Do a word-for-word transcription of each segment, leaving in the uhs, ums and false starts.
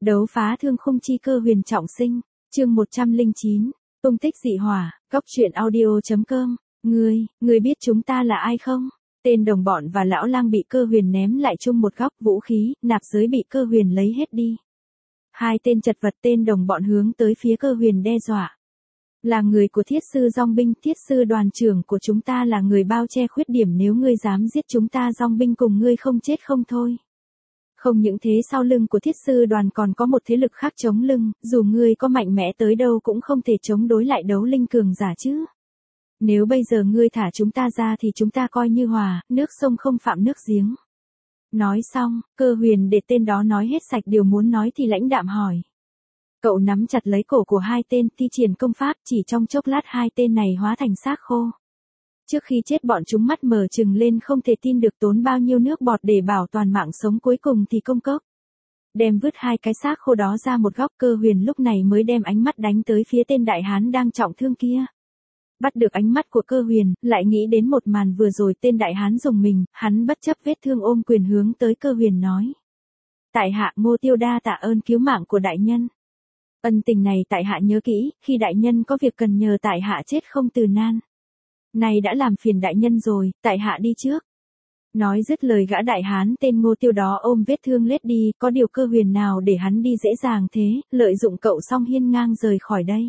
Đấu phá thương khung chi cơ huyền trọng sinh, chương một trăm lẻ chín, tung tích dị hỏa, góc truyện audio.com, ngươi, ngươi biết chúng ta là ai không? Tên đồng bọn và lão lang bị cơ huyền ném lại chung một góc, vũ khí, nạp giới bị cơ huyền lấy hết đi. Hai tên chật vật, tên đồng bọn hướng tới phía cơ huyền đe dọa. Là người của thiết sư dòng binh, thiết sư đoàn trưởng của chúng ta là người bao che khuyết điểm, nếu ngươi dám giết chúng ta dòng binh cùng ngươi không chết không thôi. Không những thế, sau lưng của thiết sư đoàn còn có một thế lực khác chống lưng, dù ngươi có mạnh mẽ tới đâu cũng không thể chống đối lại đấu linh cường giả chứ. Nếu bây giờ ngươi thả chúng ta ra thì chúng ta coi như hòa, nước sông không phạm nước giếng. Nói xong, cơ huyền để tên đó nói hết sạch điều muốn nói thì lãnh đạm hỏi. Cậu nắm chặt lấy cổ của hai tên, thi triển công pháp, chỉ trong chốc lát hai tên này hóa thành xác khô. Trước khi chết bọn chúng mắt mở trừng lên không thể tin được tốn bao nhiêu nước bọt để bảo toàn mạng sống, cuối cùng thì công cốc. Đem vứt hai cái xác khô đó ra một góc, cơ huyền lúc này mới đem ánh mắt đánh tới phía tên đại hán đang trọng thương kia. Bắt được ánh mắt của cơ huyền, lại nghĩ đến một màn vừa rồi, tên đại hán dùng mình, hắn bất chấp vết thương ôm quyền hướng tới cơ huyền nói. Tại hạ Ngô Tiêu đa tạ ơn cứu mạng của đại nhân. Ân tình này tại hạ nhớ kỹ, khi đại nhân có việc cần nhờ tại hạ chết không từ nan. Này đã làm phiền đại nhân rồi, tại hạ đi trước. Nói dứt lời, gã đại hán tên Ngô Tiêu đó ôm vết thương lết đi, có điều cơ huyền nào để hắn đi dễ dàng thế, lợi dụng cậu xong hiên ngang rời khỏi đây.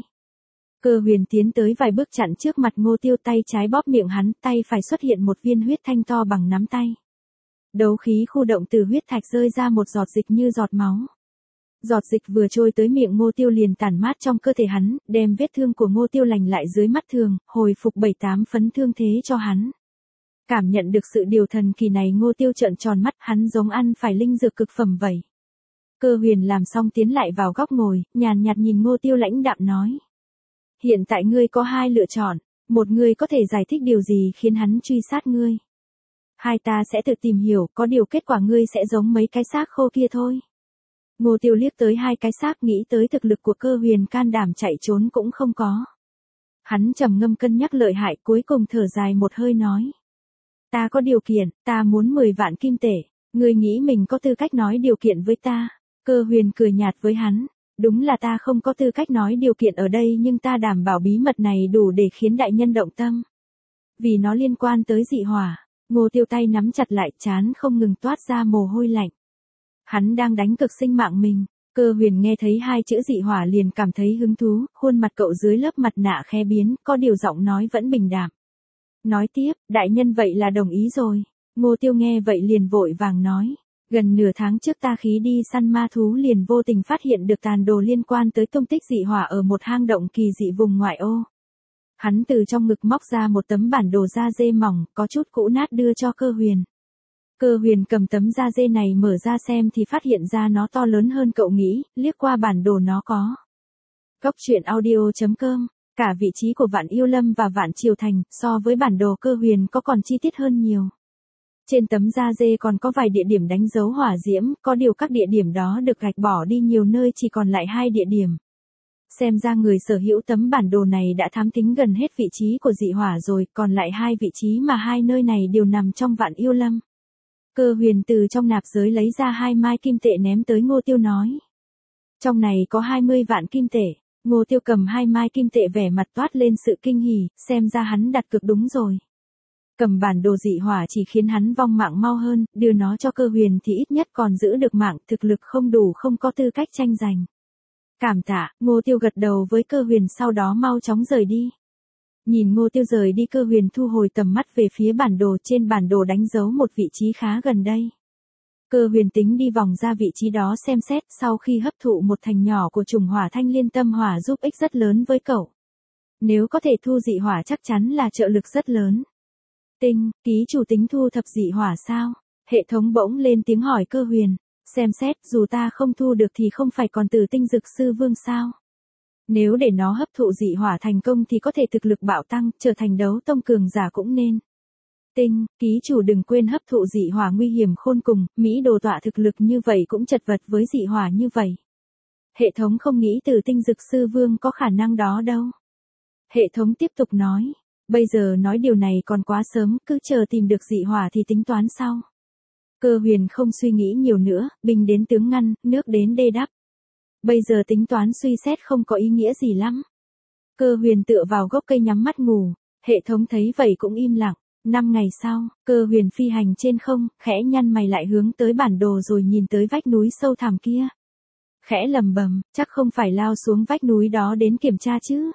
Cơ huyền tiến tới vài bước chặn trước mặt Ngô Tiêu, tay trái bóp miệng hắn, tay phải xuất hiện một viên huyết thanh to bằng nắm tay. Đấu khí khu động, từ huyết thạch rơi ra một giọt dịch như giọt máu. Giọt dịch vừa trôi tới miệng Ngô Tiêu liền tản mát trong cơ thể hắn, đem vết thương của Ngô Tiêu lành lại dưới mắt thường, hồi phục bảy tám phấn thương thế cho hắn. Cảm nhận được sự điều thần kỳ này, Ngô Tiêu trợn tròn mắt, hắn giống ăn phải linh dược cực phẩm vậy. Cơ huyền làm xong tiến lại vào góc ngồi, nhàn nhạt nhìn Ngô Tiêu lãnh đạm nói. Hiện tại ngươi có hai lựa chọn, một ngươi có thể giải thích điều gì khiến hắn truy sát ngươi. Hai ta sẽ tự tìm hiểu, có điều kết quả ngươi sẽ giống mấy cái xác khô kia thôi. Ngô Tiêu liếc tới hai cái xác, nghĩ tới thực lực của cơ huyền, can đảm chạy trốn cũng không có. Hắn trầm ngâm cân nhắc lợi hại, cuối cùng thở dài một hơi nói. Ta có điều kiện, ta muốn mười vạn kim tệ, ngươi nghĩ mình có tư cách nói điều kiện với ta? Cơ huyền cười nhạt với hắn. Đúng là ta không có tư cách nói điều kiện ở đây, nhưng ta đảm bảo bí mật này đủ để khiến đại nhân động tâm. Vì nó liên quan tới dị hỏa. Ngô Tiêu tay nắm chặt lại, trán không ngừng toát ra mồ hôi lạnh. Hắn đang đánh cực sinh mạng mình. Cơ huyền nghe thấy hai chữ dị hỏa liền cảm thấy hứng thú, khuôn mặt cậu dưới lớp mặt nạ khẽ biến, có điều giọng nói vẫn bình đạm. Nói tiếp, đại nhân vậy là đồng ý rồi. Ngô Tiêu nghe vậy liền vội vàng nói. Gần nửa tháng trước ta khí đi săn ma thú liền vô tình phát hiện được tàn đồ liên quan tới tung tích dị hỏa ở một hang động kỳ dị vùng ngoại ô. Hắn từ trong ngực móc ra một tấm bản đồ da dê mỏng, có chút cũ nát đưa cho cơ huyền. Cơ huyền cầm tấm da dê này mở ra xem thì phát hiện ra nó to lớn hơn cậu nghĩ, liếc qua bản đồ nó có. Góc truyện audio.com, cả vị trí của Vạn Yêu Lâm và Vạn Triều Thành, so với bản đồ cơ huyền có còn chi tiết hơn nhiều. Trên tấm da dê còn có vài địa điểm đánh dấu hỏa diễm, có điều các địa điểm đó được gạch bỏ đi, nhiều nơi chỉ còn lại hai địa điểm. Xem ra người sở hữu tấm bản đồ này đã thám thính gần hết vị trí của dị hỏa rồi, còn lại hai vị trí mà hai nơi này đều nằm trong Vạn Yêu Lâm. Cơ huyền từ trong nạp giới lấy ra hai mai kim tệ ném tới Ngô Tiêu nói. Trong này có hai mươi vạn kim tệ. Ngô Tiêu cầm hai mai kim tệ, vẻ mặt toát lên sự kinh hỉ, xem ra hắn đặt cược đúng rồi. Cầm bản đồ dị hỏa chỉ khiến hắn vong mạng mau hơn, đưa nó cho cơ huyền thì ít nhất còn giữ được mạng, thực lực không đủ không có tư cách tranh giành. Cảm tạ, Ngô Tiêu gật đầu với cơ huyền, sau đó mau chóng rời đi. Nhìn Ngô Tiêu rời đi, cơ huyền thu hồi tầm mắt về phía bản đồ, trên bản đồ đánh dấu một vị trí khá gần đây. Cơ huyền tính đi vòng ra vị trí đó xem xét, sau khi hấp thụ một thành nhỏ của trùng hỏa thanh liên tâm hỏa giúp ích rất lớn với cậu. Nếu có thể thu dị hỏa chắc chắn là trợ lực rất lớn. Tinh, ký chủ tính thu thập dị hỏa sao? Hệ thống bỗng lên tiếng hỏi cơ huyền. Xem xét, dù ta không thu được thì không phải còn từ tinh dực sư vương sao? Nếu để nó hấp thụ dị hỏa thành công thì có thể thực lực bạo tăng, trở thành đấu tông cường giả cũng nên. Tinh, ký chủ đừng quên hấp thụ dị hỏa nguy hiểm khôn cùng, Mỹ đồ tọa thực lực như vậy cũng chật vật với dị hỏa như vậy. Hệ thống không nghĩ từ tinh dực sư vương có khả năng đó đâu. Hệ thống tiếp tục nói. Bây giờ nói điều này còn quá sớm, cứ chờ tìm được dị hỏa thì tính toán sau. Cơ huyền không suy nghĩ nhiều nữa, binh đến tướng ngăn, nước đến đê đắp. Bây giờ tính toán suy xét không có ý nghĩa gì lắm. Cơ huyền tựa vào gốc cây nhắm mắt ngủ, hệ thống thấy vậy cũng im lặng. Năm ngày sau, cơ huyền phi hành trên không, khẽ nhăn mày lại hướng tới bản đồ rồi nhìn tới vách núi sâu thẳm kia. Khẽ lầm bầm, chắc không phải lao xuống vách núi đó đến kiểm tra chứ.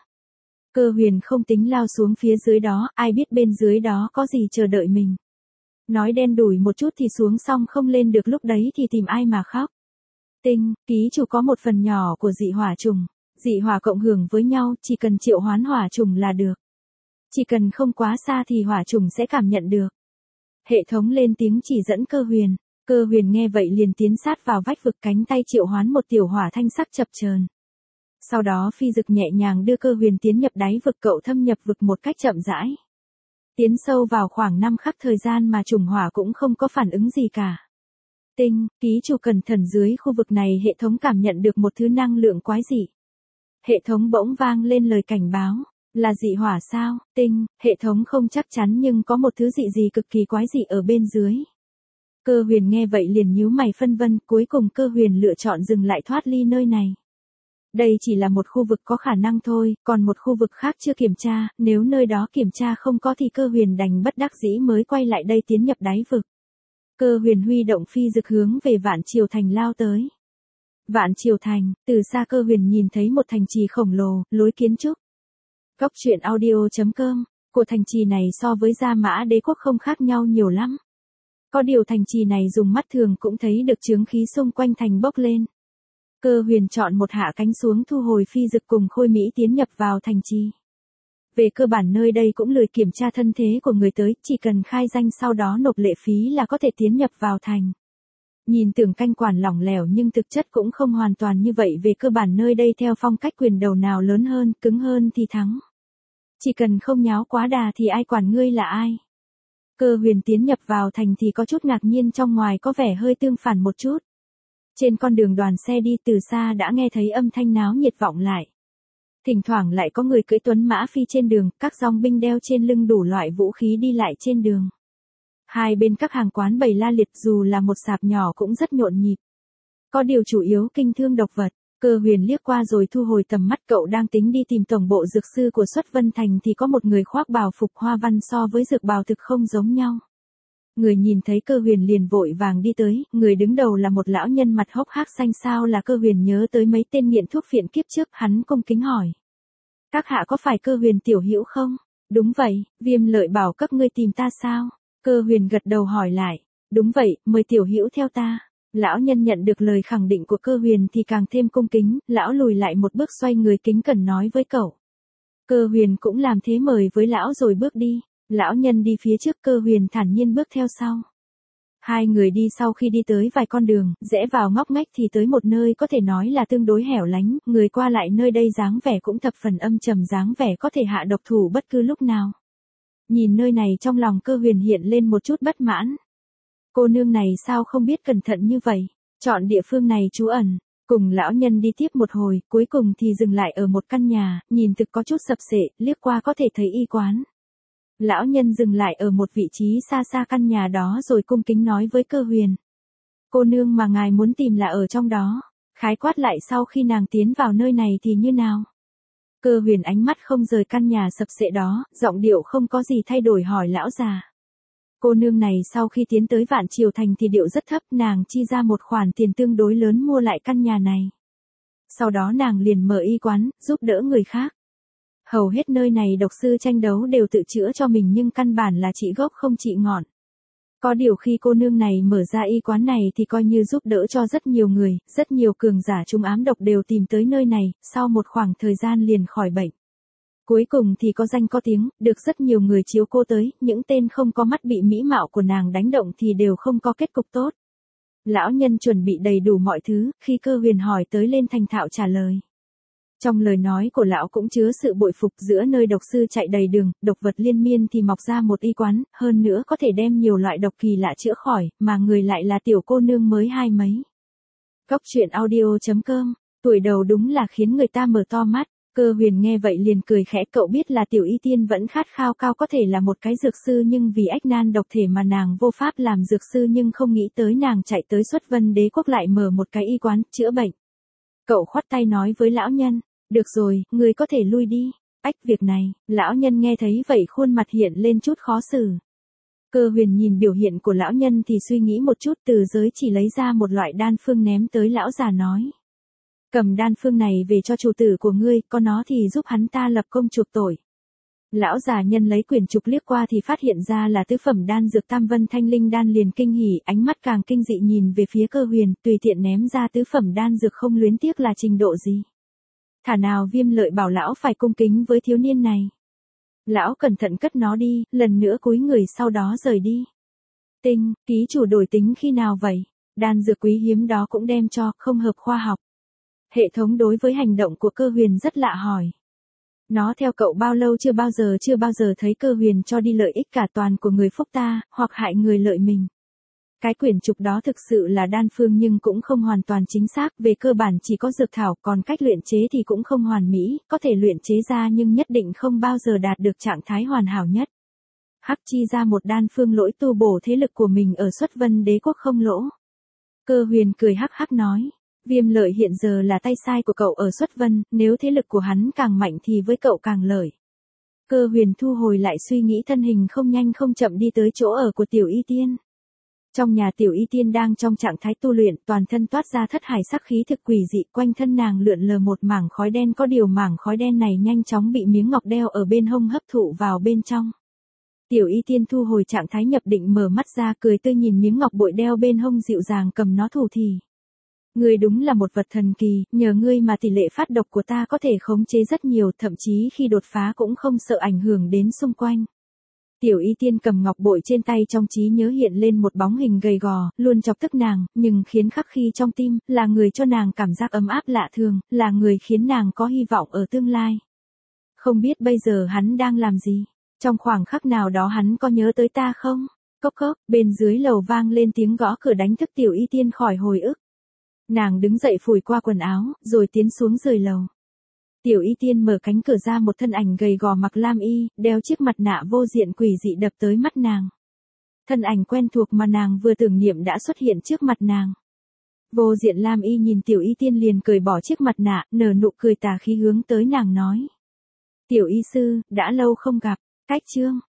Cơ huyền không tính lao xuống phía dưới đó, ai biết bên dưới đó có gì chờ đợi mình. Nói đen đủi một chút thì xuống xong không lên được lúc đấy thì tìm ai mà khóc. Tinh, ký chủ có một phần nhỏ của dị hỏa trùng. Dị hỏa cộng hưởng với nhau, chỉ cần triệu hoán hỏa trùng là được. Chỉ cần không quá xa thì hỏa trùng sẽ cảm nhận được. Hệ thống lên tiếng chỉ dẫn cơ huyền. Cơ huyền nghe vậy liền tiến sát vào vách vực, cánh tay triệu hoán một tiểu hỏa thanh sắc chập chờn. Sau đó phi dực nhẹ nhàng đưa cơ huyền tiến nhập đáy vực, cậu thâm nhập vực một cách chậm rãi. Tiến sâu vào khoảng năm khắc thời gian mà trùng hỏa cũng không có phản ứng gì cả. Tinh, ký chủ cẩn thận, dưới khu vực này hệ thống cảm nhận được một thứ năng lượng quái dị. Hệ thống bỗng vang lên lời cảnh báo. Là dị hỏa sao? Tinh, hệ thống không chắc chắn nhưng có một thứ dị gì cực kỳ quái dị ở bên dưới. Cơ huyền nghe vậy liền nhíu mày phân vân, cuối cùng cơ huyền lựa chọn dừng lại thoát ly nơi này. Đây chỉ là một khu vực có khả năng thôi, còn một khu vực khác chưa kiểm tra, nếu nơi đó kiểm tra không có thì cơ huyền đành bất đắc dĩ mới quay lại đây tiến nhập đáy vực. Cơ huyền huy động phi dực hướng về Vạn Triều Thành lao tới. Vạn Triều Thành, từ xa cơ huyền nhìn thấy một thành trì khổng lồ, lối kiến trúc. Góc truyện audio chấm com, của thành trì này so với Gia Mã Đế quốc không khác nhau nhiều lắm. Có điều thành trì này dùng mắt thường cũng thấy được chướng khí xung quanh thành bốc lên. Cơ huyền chọn một hạ cánh xuống thu hồi phi dực cùng Khôi Mỹ tiến nhập vào thành trì. Về cơ bản nơi đây cũng lười kiểm tra thân thế của người tới, chỉ cần khai danh sau đó nộp lệ phí là có thể tiến nhập vào thành. Nhìn tưởng canh quản lỏng lẻo nhưng thực chất cũng không hoàn toàn như vậy, về cơ bản nơi đây theo phong cách quyền đầu nào lớn hơn, cứng hơn thì thắng. Chỉ cần không nháo quá đà thì ai quản ngươi là ai. Cơ huyền tiến nhập vào thành thì có chút ngạc nhiên, trong ngoài có vẻ hơi tương phản một chút. Trên con đường đoàn xe đi từ xa đã nghe thấy âm thanh náo nhiệt vọng lại. Thỉnh thoảng lại có người cưỡi tuấn mã phi trên đường, các dòng binh đeo trên lưng đủ loại vũ khí đi lại trên đường. Hai bên các hàng quán bày la liệt, dù là một sạp nhỏ cũng rất nhộn nhịp. Có điều chủ yếu kinh thương độc vật. Cơ huyền liếc qua rồi thu hồi tầm mắt, cậu đang tính đi tìm tổng bộ dược sư của Xuất Vân Thành thì có một người khoác bào phục hoa văn so với dược bào thực không giống nhau. Người nhìn thấy cơ huyền liền vội vàng đi tới, người đứng đầu là một lão nhân mặt hốc hác xanh xao, là cơ huyền nhớ tới mấy tên nghiện thuốc phiện kiếp trước, hắn cung kính hỏi. Các hạ có phải cơ huyền tiểu hữu không? Đúng vậy, Viêm Lợi bảo các ngươi tìm ta sao? Cơ huyền gật đầu hỏi lại. Đúng vậy, mời tiểu hữu theo ta. Lão nhân nhận được lời khẳng định của cơ huyền thì càng thêm cung kính, lão lùi lại một bước xoay người kính cẩn nói với cậu. Cơ huyền cũng làm thế mời với lão rồi bước đi. Lão nhân đi phía trước, cơ huyền thản nhiên bước theo sau. Hai người đi sau khi đi tới vài con đường, rẽ vào ngóc ngách thì tới một nơi có thể nói là tương đối hẻo lánh, người qua lại nơi đây dáng vẻ cũng thập phần âm trầm, dáng vẻ có thể hạ độc thủ bất cứ lúc nào. Nhìn nơi này trong lòng cơ huyền hiện lên một chút bất mãn. Cô nương này sao không biết cẩn thận như vậy, chọn địa phương này trú ẩn. Cùng lão nhân đi tiếp một hồi, cuối cùng thì dừng lại ở một căn nhà, nhìn thực có chút sập sệ, liếc qua có thể thấy y quán. Lão nhân dừng lại ở một vị trí xa xa căn nhà đó rồi cung kính nói với cơ huyền. Cô nương mà ngài muốn tìm là ở trong đó. Khái quát lại sau khi nàng tiến vào nơi này thì như nào? Cơ huyền ánh mắt không rời căn nhà sập sệ đó, giọng điệu không có gì thay đổi hỏi lão già. Cô nương này sau khi tiến tới Vạn Triều Thành thì điệu rất thấp, nàng chi ra một khoản tiền tương đối lớn mua lại căn nhà này. Sau đó nàng liền mở y quán, giúp đỡ người khác. Hầu hết nơi này độc sư tranh đấu đều tự chữa cho mình nhưng căn bản là trị gốc không trị ngọn. Có điều khi cô nương này mở ra y quán này thì coi như giúp đỡ cho rất nhiều người, rất nhiều cường giả trúng ám độc đều tìm tới nơi này, sau một khoảng thời gian liền khỏi bệnh. Cuối cùng thì có danh có tiếng, được rất nhiều người chiếu cô tới, những tên không có mắt bị mỹ mạo của nàng đánh động thì đều không có kết cục tốt. Lão nhân chuẩn bị đầy đủ mọi thứ, khi cơ huyền hỏi tới lên thành thạo trả lời. Trong lời nói của lão cũng chứa sự bội phục, giữa nơi độc sư chạy đầy đường, độc vật liên miên thì mọc ra một y quán, hơn nữa có thể đem nhiều loại độc kỳ lạ chữa khỏi, mà người lại là tiểu cô nương mới hai mấy. Góc truyện audio chấm com, tuổi đầu đúng là khiến người ta mở to mắt. Cơ huyền nghe vậy liền cười khẽ, cậu biết là tiểu y tiên vẫn khát khao cao có thể là một cái dược sư nhưng vì ách nan độc thể mà nàng vô pháp làm dược sư, nhưng không nghĩ tới nàng chạy tới Xuất Vân Đế quốc lại mở một cái y quán, chữa bệnh. Cậu khoát tay nói với lão nhân, được rồi, ngươi có thể lui đi. Ách việc này, lão nhân nghe thấy vậy khuôn mặt hiện lên chút khó xử. Cơ huyền nhìn biểu hiện của lão nhân thì suy nghĩ một chút, từ giới chỉ lấy ra một loại đan phương ném tới lão già nói. Cầm đan phương này về cho chủ tử của ngươi, có nó thì giúp hắn ta lập công chuộc tội. Lão già nhân lấy quyển trục liếc qua thì phát hiện ra là tứ phẩm đan dược Tam Vân Thanh Linh đan, liền kinh hỉ, ánh mắt càng kinh dị nhìn về phía Cơ huyền, tùy tiện ném ra tứ phẩm đan dược không luyến tiếc là trình độ gì. Thả nào Viêm Lợi bảo lão phải cung kính với thiếu niên này. Lão cẩn thận cất nó đi, lần nữa cúi người sau đó rời đi. Tinh, ký chủ đổi tính khi nào vậy? Đan dược quý hiếm đó cũng đem cho, không hợp khoa học. Hệ thống đối với hành động của Cơ huyền rất lạ hỏi. Nó theo cậu bao lâu? Chưa bao giờ chưa bao giờ thấy Cơ huyền cho đi lợi ích cả toàn của người phúc ta, hoặc hại người lợi mình. Cái quyển trục đó thực sự là đan phương nhưng cũng không hoàn toàn chính xác, về cơ bản chỉ có dược thảo, còn cách luyện chế thì cũng không hoàn mỹ, có thể luyện chế ra nhưng nhất định không bao giờ đạt được trạng thái hoàn hảo nhất. Hắc chi ra một đan phương lỗi tu bổ thế lực của mình ở Xuất Vân Đế quốc không lỗ. Cơ huyền cười hắc hắc nói, Viêm Lợi hiện giờ là tay sai của cậu ở Xuất Vân, nếu thế lực của hắn càng mạnh thì với cậu càng lợi. Cơ huyền thu hồi lại suy nghĩ, thân hình không nhanh không chậm đi tới chỗ ở của Tiểu Y Tiên. Trong nhà Tiểu Y Tiên đang trong trạng thái tu luyện, toàn thân toát ra thất hải sắc khí thực quỷ dị, quanh thân nàng lượn lờ một mảng khói đen, có điều mảng khói đen này nhanh chóng bị miếng ngọc đeo ở bên hông hấp thụ vào bên trong. Tiểu Y Tiên thu hồi trạng thái nhập định, mở mắt ra cười tươi nhìn miếng ngọc bội đeo bên hông, dịu dàng cầm nó thủ thì. Ngươi đúng là một vật thần kỳ, nhờ ngươi mà tỷ lệ phát độc của ta có thể khống chế rất nhiều, thậm chí khi đột phá cũng không sợ ảnh hưởng đến xung quanh. Tiểu Y Tiên cầm ngọc bội trên tay, trong trí nhớ hiện lên một bóng hình gầy gò, luôn chọc tức nàng, nhưng khiến khắc khi trong tim, là người cho nàng cảm giác ấm áp lạ thường, là người khiến nàng có hy vọng ở tương lai. Không biết bây giờ hắn đang làm gì? Trong khoảng khắc nào đó hắn có nhớ tới ta không? Cốc cốc, bên dưới lầu vang lên tiếng gõ cửa đánh thức Tiểu Y Tiên khỏi hồi ức. Nàng đứng dậy phủi qua quần áo, rồi tiến xuống rời lầu. Tiểu Y Tiên mở cánh cửa ra, một thân ảnh gầy gò mặc lam y, đeo chiếc mặt nạ vô diện quỷ dị đập tới mắt nàng. Thân ảnh quen thuộc mà nàng vừa tưởng niệm đã xuất hiện trước mặt nàng. Vô diện lam y nhìn Tiểu Y Tiên liền cởi bỏ chiếc mặt nạ, nở nụ cười tà khí hướng tới nàng nói. Tiểu Y sư, đã lâu không gặp, cách chương.